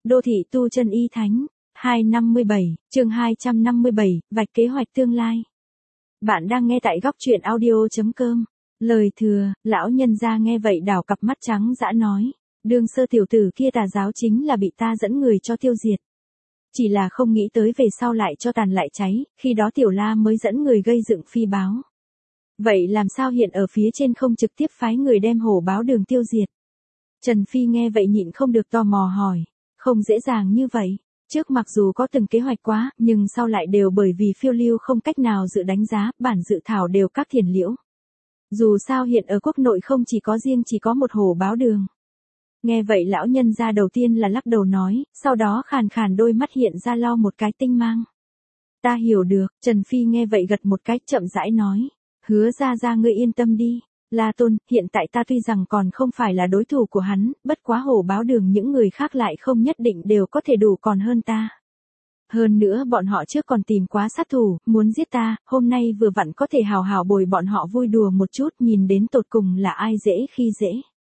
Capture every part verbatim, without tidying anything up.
Đô thị tu chân y thánh, hai trăm năm mươi bảy, chương hai trăm năm mươi bảy, vạch kế hoạch tương lai. Bạn đang nghe tại góc truyện audio chấm com. Lời thừa, lão nhân gia nghe vậy đảo cặp mắt trắng dã nói, Đường Sơ tiểu tử kia tà giáo chính là bị ta dẫn người cho tiêu diệt. Chỉ là không nghĩ tới về sau lại cho tàn lại cháy, khi đó Tiểu La mới dẫn người gây dựng phi báo. Vậy làm sao hiện ở phía trên không trực tiếp phái người đem Hổ Báo Đường tiêu diệt? Trần Phi nghe vậy nhịn không được tò mò hỏi, không dễ dàng như vậy. Trước mặc dù có từng kế hoạch quá, nhưng sau lại đều bởi vì phiêu lưu không cách nào dự đánh giá, bản dự thảo đều các thiền liễu. Dù sao hiện ở quốc nội không chỉ có riêng chỉ có một Hổ Báo Đường. Nghe vậy lão nhân gia đầu tiên là lắc đầu nói, sau đó khàn khàn đôi mắt hiện ra lo một cái tinh mang. Ta hiểu được, Trần Phi nghe vậy gật một cái chậm rãi nói, Hứa ra ra ngươi yên tâm đi. La Tôn, hiện tại ta tuy rằng còn không phải là đối thủ của hắn, bất quá Hổ Báo Đường những người khác lại không nhất định đều có thể đủ còn hơn ta. Hơn nữa bọn họ trước còn tìm quá sát thủ, muốn giết ta, hôm nay vừa vặn có thể hào hào bồi bọn họ vui đùa một chút, nhìn đến tột cùng là ai dễ khi dễ.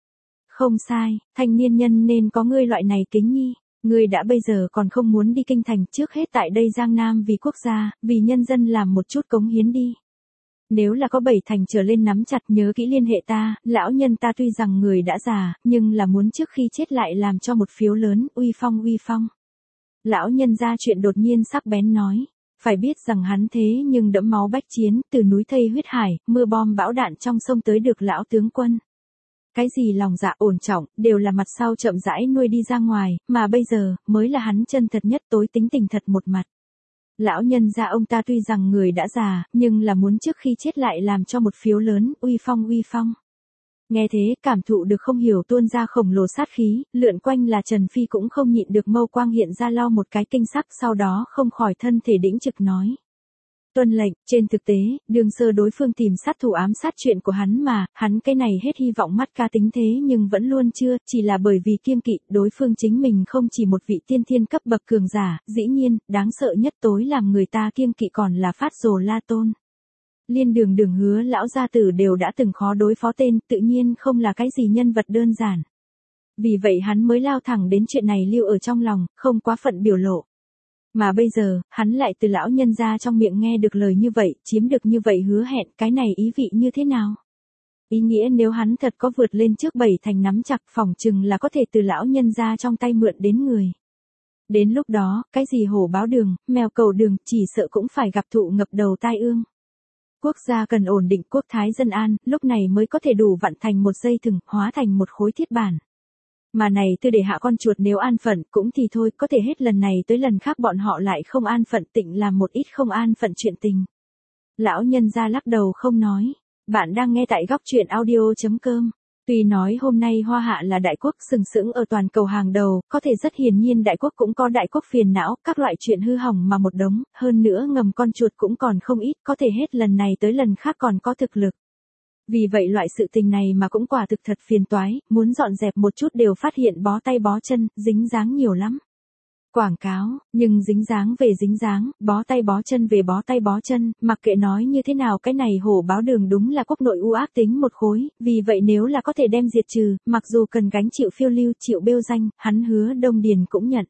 Không sai, thanh niên nhân nên có ngươi loại này kính nhi. Ngươi đã bây giờ còn không muốn đi kinh thành, trước hết tại đây Giang Nam vì quốc gia, vì nhân dân làm một chút cống hiến đi. Nếu là có bảy thành trở lên nắm chặt nhớ kỹ liên hệ ta, lão nhân ta tuy rằng người đã già, nhưng là muốn trước khi chết lại làm cho một phiếu lớn, uy phong uy phong. Lão nhân ra chuyện đột nhiên sắc bén nói, phải biết rằng hắn thế nhưng đẫm máu bách chiến, từ núi thây huyết hải, mưa bom bão đạn trong sông tới được lão tướng quân. Cái gì lòng dạ ổn trọng, đều là mặt sau chậm rãi nuôi đi ra ngoài, mà bây giờ, mới là hắn chân thật nhất tối tính tình thật một mặt. Lão nhân gia ông ta tuy rằng người đã già, nhưng là muốn trước khi chết lại làm cho một phiếu lớn, uy phong uy phong. Nghe thế, cảm thụ được không hiểu tuôn ra khổng lồ sát khí, lượn quanh là Trần Phi cũng không nhịn được mâu quang hiện ra lo một cái kinh sắc, sau đó không khỏi thân thể đĩnh trực nói. Tuân lệnh, trên thực tế, Đường Sơ đối phương tìm sát thủ ám sát chuyện của hắn mà, hắn cái này hết hy vọng mắt ca tính thế nhưng vẫn luôn chưa, chỉ là bởi vì kiêng kỵ, đối phương chính mình không chỉ một vị tiên thiên cấp bậc cường giả, dĩ nhiên, đáng sợ nhất tối làm người ta kiêng kỵ còn là Phát Rồ La Tôn. Liên Đường Đường Hứa lão gia tử đều đã từng khó đối phó tên, tự nhiên không là cái gì nhân vật đơn giản. Vì vậy hắn mới lao thẳng đến chuyện này lưu ở trong lòng, không quá phận biểu lộ. Mà bây giờ, hắn lại từ lão nhân ra trong miệng nghe được lời như vậy, chiếm được như vậy hứa hẹn, cái này ý vị như thế nào? Ý nghĩa nếu hắn thật có vượt lên trước bảy thành nắm chặt, phỏng chừng là có thể từ lão nhân ra trong tay mượn đến người. Đến lúc đó, cái gì Hổ Báo Đường, mèo cầu đường, chỉ sợ cũng phải gặp thụ ngập đầu tai ương. Quốc gia cần ổn định quốc thái dân an, lúc này mới có thể đủ vặn thành một dây thừng, hóa thành một khối thiết bản. Mà này từ để hạ con chuột nếu an phận cũng thì thôi, có thể hết lần này tới lần khác bọn họ lại không an phận, tịnh làm một ít không an phận chuyện tình. Lão nhân ra lắc đầu không nói. Bạn đang nghe tại góc truyện audio chấm com. Tuy nói hôm nay Hoa Hạ là đại quốc sừng sững ở toàn cầu hàng đầu, có thể rất hiển nhiên đại quốc cũng có đại quốc phiền não, các loại chuyện hư hỏng mà một đống, hơn nữa ngầm con chuột cũng còn không ít, có thể hết lần này tới lần khác còn có thực lực. Vì vậy loại sự tình này mà cũng quả thực thật phiền toái, muốn dọn dẹp một chút đều phát hiện bó tay bó chân, dính dáng nhiều lắm. Quảng cáo, nhưng dính dáng về dính dáng, bó tay bó chân về bó tay bó chân, mặc kệ nói như thế nào cái này Hổ Báo Đường đúng là quốc nội u ác tính một khối, vì vậy nếu là có thể đem diệt trừ, mặc dù cần gánh chịu phiêu lưu, chịu bêu danh, hắn hứa Đông Điền cũng nhận.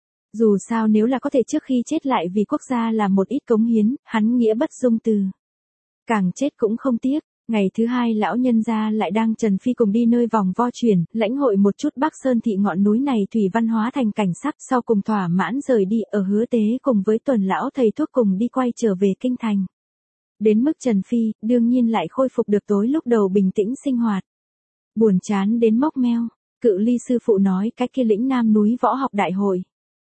Dù sao nếu là có thể trước khi chết lại vì quốc gia làm một ít cống hiến, hắn nghĩa bất dung từ. Càng chết cũng không tiếc. Ngày thứ hai lão nhân gia lại đang Trần Phi cùng đi nơi vòng vo chuyển, lãnh hội một chút Bắc Sơn thị ngọn núi này thủy văn hóa thành cảnh sắc, sau cùng thỏa mãn rời đi ở Hứa Tế cùng với Tuần lão thầy thuốc cùng đi quay trở về kinh thành. Đến mức Trần Phi, đương nhiên lại khôi phục được tối lúc đầu bình tĩnh sinh hoạt. Buồn chán đến móc meo, Cự Ly sư phụ nói cái kia lĩnh Nam núi võ học đại hội.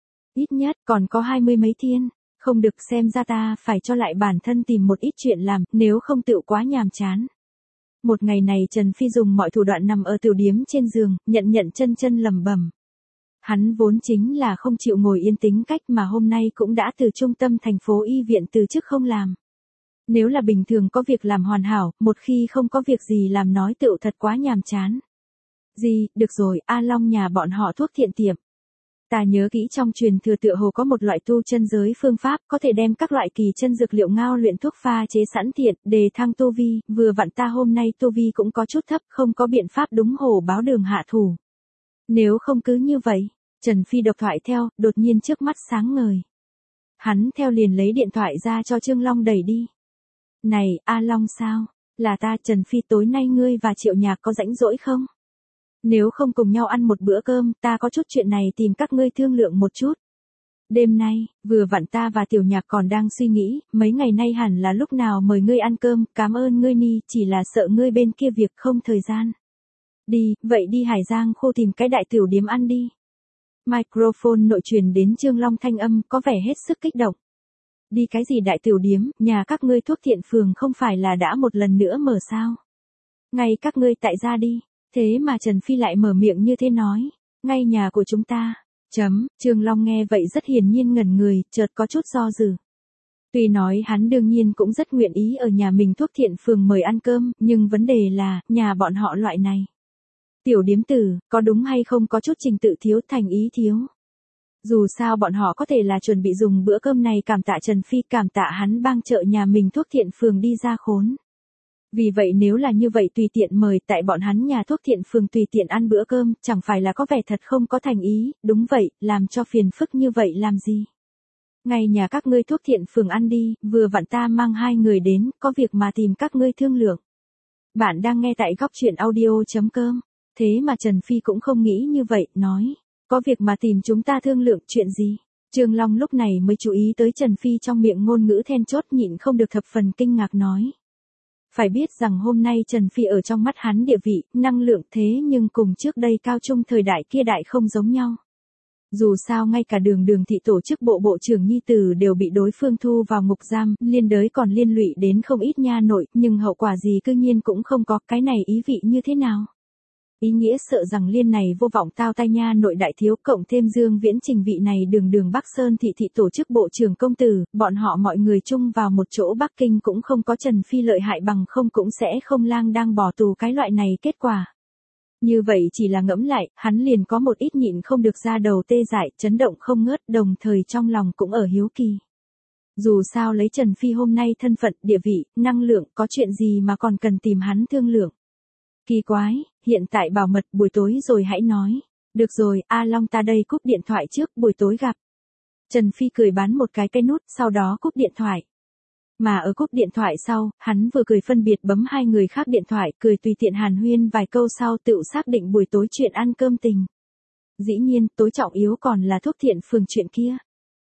Ít nhất còn có hai mươi mấy thiên. Không được, xem ra ta phải cho lại bản thân tìm một ít chuyện làm, nếu không tựu quá nhàm chán. Một ngày này Trần Phi dùng mọi thủ đoạn nằm ở tiểu điếm trên giường, nhận nhận chân chân lầm bầm. Hắn vốn chính là không chịu ngồi yên tính cách mà hôm nay cũng đã từ trung tâm thành phố y viện từ chức không làm. Nếu là bình thường có việc làm hoàn hảo, một khi không có việc gì làm nói tựu thật quá nhàm chán. Gì, được rồi, A Long nhà bọn họ thuốc thiện tiệm. Ta nhớ kỹ trong truyền thừa tựa hồ có một loại tu chân giới phương pháp, có thể đem các loại kỳ chân dược liệu ngao luyện thuốc pha chế sẵn thiện, đề thăng tu vi, vừa vặn ta hôm nay tu vi cũng có chút thấp, không có biện pháp đúng Hổ Báo Đường hạ thủ. Nếu không cứ như vậy, Trần Phi độc thoại theo, đột nhiên trước mắt sáng ngời. Hắn theo liền lấy điện thoại ra cho Trương Long đẩy đi. Này, A Long sao? Là ta Trần Phi, tối nay ngươi và Triệu Nhạc có rảnh rỗi không? Nếu không cùng nhau ăn một bữa cơm, ta có chút chuyện này tìm các ngươi thương lượng một chút. Đêm nay, vừa vặn ta và Tiểu Nhạc còn đang suy nghĩ, mấy ngày nay hẳn là lúc nào mời ngươi ăn cơm, cảm ơn ngươi Ni, chỉ là sợ ngươi bên kia việc không thời gian. Đi, vậy đi Hải Giang khu tìm cái đại tiểu điếm ăn đi. Microphone nội truyền đến Trương Long thanh âm có vẻ hết sức kích động. Đi cái gì đại tiểu điếm, nhà các ngươi Thuốc Thiện Phường không phải là đã một lần nữa mở sao? Ngay các ngươi tại gia đi, thế mà Trần Phi lại mở miệng như thế nói, ngay nhà của chúng ta. Chấm, Trương Long nghe vậy rất hiển nhiên ngẩn người, chợt có chút do dự. Tuy nói hắn đương nhiên cũng rất nguyện ý ở nhà mình Thuốc Thiện Phường mời ăn cơm, nhưng vấn đề là, nhà bọn họ loại này. Tiểu điếm tử, có đúng hay không có chút trình tự thiếu, thành ý thiếu. Dù sao bọn họ có thể là chuẩn bị dùng bữa cơm này cảm tạ Trần Phi, cảm tạ hắn bang trợ nhà mình Thuốc Thiện Phường đi ra khốn. Vì vậy nếu là như vậy tùy tiện mời tại bọn hắn nhà Thuốc Thiện Phường tùy tiện ăn bữa cơm, chẳng phải là có vẻ thật không có thành ý, đúng vậy, làm cho phiền phức như vậy làm gì. Ngay nhà các ngươi Thuốc Thiện Phường ăn đi, vừa vặn ta mang hai người đến, có việc mà tìm các ngươi thương lượng. Bạn đang nghe tại góc truyện audio.com, thế mà Trần Phi cũng không nghĩ như vậy, nói, có việc mà tìm chúng ta thương lượng, chuyện gì? Trương Long lúc này mới chú ý tới Trần Phi trong miệng ngôn ngữ then chốt, nhịn không được thập phần kinh ngạc nói. Phải biết rằng hôm nay Trần Phi ở trong mắt hắn địa vị, năng lượng thế nhưng cùng trước đây cao trung thời đại kia đại không giống nhau. Dù sao ngay cả đường đường thị tổ chức bộ bộ trưởng nhi tử đều bị đối phương thu vào ngục giam, liên đới còn liên lụy đến không ít nha nội, nhưng hậu quả gì cư nhiên cũng không có, cái này ý vị như thế nào? Ý nghĩa sợ rằng liên này vô vọng tao tay nha nội đại thiếu, cộng thêm Dương Viễn Trình vị này đường đường Bắc Sơn thị thị tổ chức bộ trưởng công tử, bọn họ mọi người chung vào một chỗ Bắc Kinh cũng không có Trần Phi lợi hại bằng không cũng sẽ không lang đang bỏ tù cái loại này kết quả. Như vậy chỉ là ngẫm lại, hắn liền có một ít nhịn không được ra đầu tê dại, chấn động không ngớt, đồng thời trong lòng cũng ở hiếu kỳ. Dù sao lấy Trần Phi hôm nay thân phận, địa vị, năng lượng, có chuyện gì mà còn cần tìm hắn thương lượng. Kỳ quái, hiện tại bảo mật, buổi tối rồi hãy nói. Được rồi, A Long ta đây cúp điện thoại trước, buổi tối gặp. Trần Phi cười bán một cái cây nút, sau đó cúp điện thoại. Mà ở cúp điện thoại sau, hắn vừa cười phân biệt bấm hai người khác điện thoại, cười tùy tiện hàn huyên vài câu sau tự xác định buổi tối chuyện ăn cơm tình. Dĩ nhiên, tối trọng yếu còn là Thuốc Thiện Phường chuyện kia.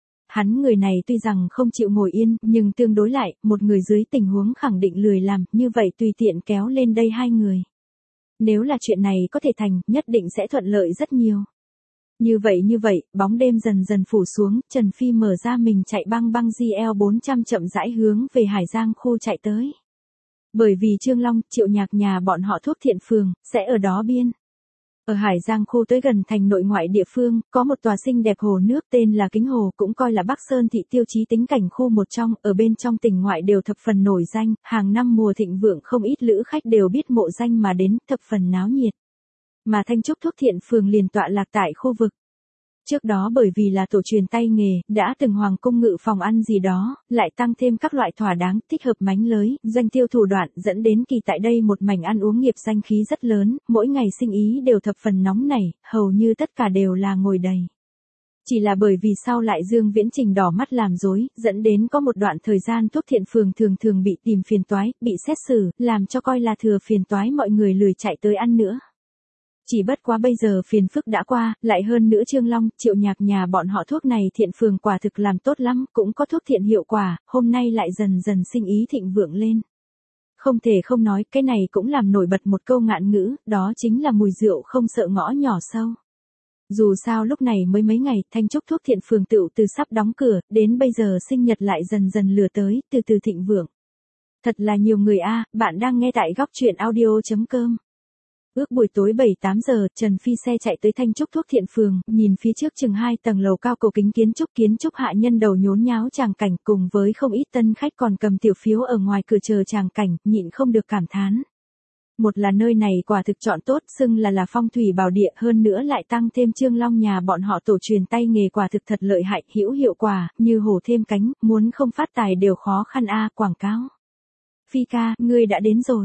Hắn người này tuy rằng không chịu ngồi yên, nhưng tương đối lại, một người dưới tình huống khẳng định lười làm, như vậy tùy tiện kéo lên đây hai người. Nếu là chuyện này có thể thành, nhất định sẽ thuận lợi rất nhiều. Như vậy như vậy, bóng đêm dần dần phủ xuống, Trần Phi mở ra mình chạy băng băng G L bốn trăm chậm rãi hướng về Hải Giang khu chạy tới. Bởi vì Trương Long, Triệu Nhạc nhà bọn họ Thuốc Thiện Phường, sẽ ở đó biên. Ở Hải Giang khu tới gần thành nội ngoại địa phương, có một tòa xinh đẹp hồ nước tên là Kính Hồ, cũng coi là Bắc Sơn thị tiêu chí tính cảnh khu một trong, ở bên trong tỉnh ngoại đều thập phần nổi danh, hàng năm mùa thịnh vượng không ít lữ khách đều biết mộ danh mà đến, thập phần náo nhiệt. Mà Thanh Trúc Thuốc Thiện Phường liền tọa lạc tại khu vực. Trước đó bởi vì là tổ truyền tay nghề, đã từng hoàng cung ngự phòng ăn gì đó, lại tăng thêm các loại thỏa đáng, thích hợp mánh lới, doanh tiêu thủ đoạn, dẫn đến kỳ tại đây một mảnh ăn uống nghiệp danh khí rất lớn, mỗi ngày sinh ý đều thập phần nóng nảy, hầu như tất cả đều là ngồi đầy. Chỉ là bởi vì sau lại Dương Viễn Trình đỏ mắt làm dối, dẫn đến có một đoạn thời gian Thuốc Thiện Phường thường thường bị tìm phiền toái, bị xét xử, làm cho coi là thừa phiền toái mọi người lười chạy tới ăn nữa. Chỉ bất quá bây giờ phiền phức đã qua, lại hơn nữa Trương Long, Triệu Nhạc nhà bọn họ Thuốc này Thiện Phường quả thực làm tốt lắm, cũng có thuốc thiện hiệu quả, hôm nay lại dần dần sinh ý thịnh vượng lên. Không thể không nói, cái này cũng làm nổi bật một câu ngạn ngữ, đó chính là mùi rượu không sợ ngõ nhỏ sâu. Dù sao lúc này mới mấy ngày, Thanh Trúc Thuốc Thiện Phường tựu từ sắp đóng cửa, đến bây giờ sinh nhật lại dần dần lừa tới, từ từ thịnh vượng. Thật là nhiều người a, bạn đang nghe tại góc truyện audio.com. Ước buổi tối bảy tám giờ, Trần Phi xe chạy tới Thanh Trúc Thuốc Thiện Phường, nhìn phía trước chừng hai tầng lầu cao cầu kính kiến trúc kiến trúc hạ nhân đầu nhốn nháo tràng cảnh cùng với không ít tân khách còn cầm tiểu phiếu ở ngoài cửa chờ tràng cảnh, nhịn không được cảm thán. Một là nơi này quả thực chọn tốt, xưng là là phong thủy bảo địa, hơn nữa lại tăng thêm Trương Long nhà bọn họ tổ truyền tay nghề quả thực thật lợi hại, hữu hiệu quả, như hổ thêm cánh, muốn không phát tài đều khó khăn a, quảng cáo. Phi ca, ngươi đã đến rồi.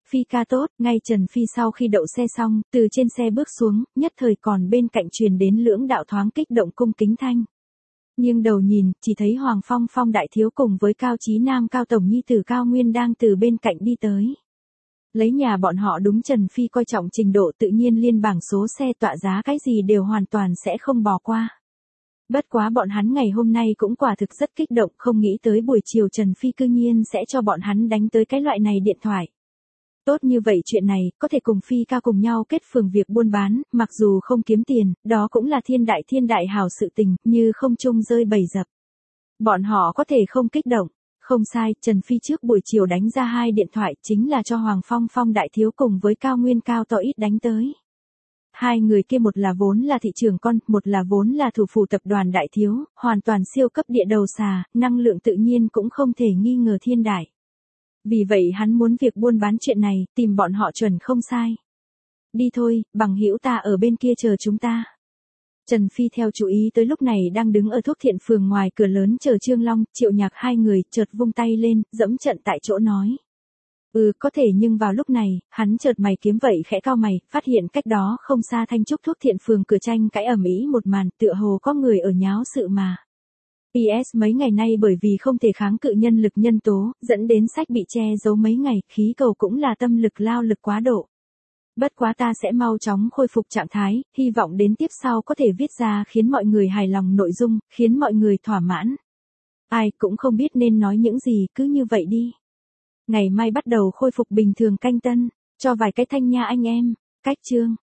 Phi ca tốt, ngay Trần Phi sau khi đậu xe xong, từ trên xe bước xuống, nhất thời còn bên cạnh truyền đến lưỡng đạo thoáng kích động cung kính thanh. Nhưng đầu nhìn, chỉ thấy Hoàng Phong Phong đại thiếu cùng với Cao Chí Nam Cao Tổng Nhi tử Cao Nguyên đang từ bên cạnh đi tới. Lấy nhà bọn họ đúng Trần Phi coi trọng trình độ tự nhiên liên bảng số xe tọa giá cái gì đều hoàn toàn sẽ không bỏ qua. Bất quá bọn hắn ngày hôm nay cũng quả thực rất kích động, không nghĩ tới buổi chiều Trần Phi cư nhiên sẽ cho bọn hắn đánh tới cái loại này điện thoại. Tốt như vậy chuyện này, có thể cùng Phi ca cùng nhau kết phường việc buôn bán, mặc dù không kiếm tiền, đó cũng là thiên đại thiên đại hào sự tình, như không trung rơi bầy dập. Bọn họ có thể không kích động. Không sai, Trần Phi trước buổi chiều đánh ra hai điện thoại chính là cho Hoàng Phong Phong đại thiếu cùng với Cao Nguyên Cao to ít đánh tới. Hai người kia một là vốn là thị trường con, một là vốn là thủ phủ tập đoàn đại thiếu, hoàn toàn siêu cấp địa đầu xà, năng lượng tự nhiên cũng không thể nghi ngờ thiên đại. Vì vậy hắn muốn việc buôn bán chuyện này, tìm bọn họ chuẩn không sai. Đi thôi, bằng hữu ta ở bên kia chờ chúng ta. Trần Phi theo chú ý tới lúc này đang đứng ở thuốc thiện phường ngoài cửa lớn chờ Trương Long, Triệu Nhạc hai người, chợt vung tay lên, dẫm trận tại chỗ nói. Ừ, có thể nhưng vào lúc này, hắn chợt mày kiếm vậy khẽ cao mày, phát hiện cách đó không xa Thanh Trúc thuốc thiện phường cửa tranh cãi ầm ĩ một màn, tựa hồ có người ở nháo sự mà. pê ét mấy ngày nay bởi vì không thể kháng cự nhân lực nhân tố, dẫn đến sách bị che giấu mấy ngày, khí cầu cũng là tâm lực lao lực quá độ. Bất quá ta sẽ mau chóng khôi phục trạng thái, hy vọng đến tiếp sau có thể viết ra khiến mọi người hài lòng nội dung, khiến mọi người thỏa mãn. Ai cũng không biết nên nói những gì, cứ như vậy đi. Ngày mai bắt đầu khôi phục bình thường canh tân, cho vài cái thanh nha anh em, cách chương.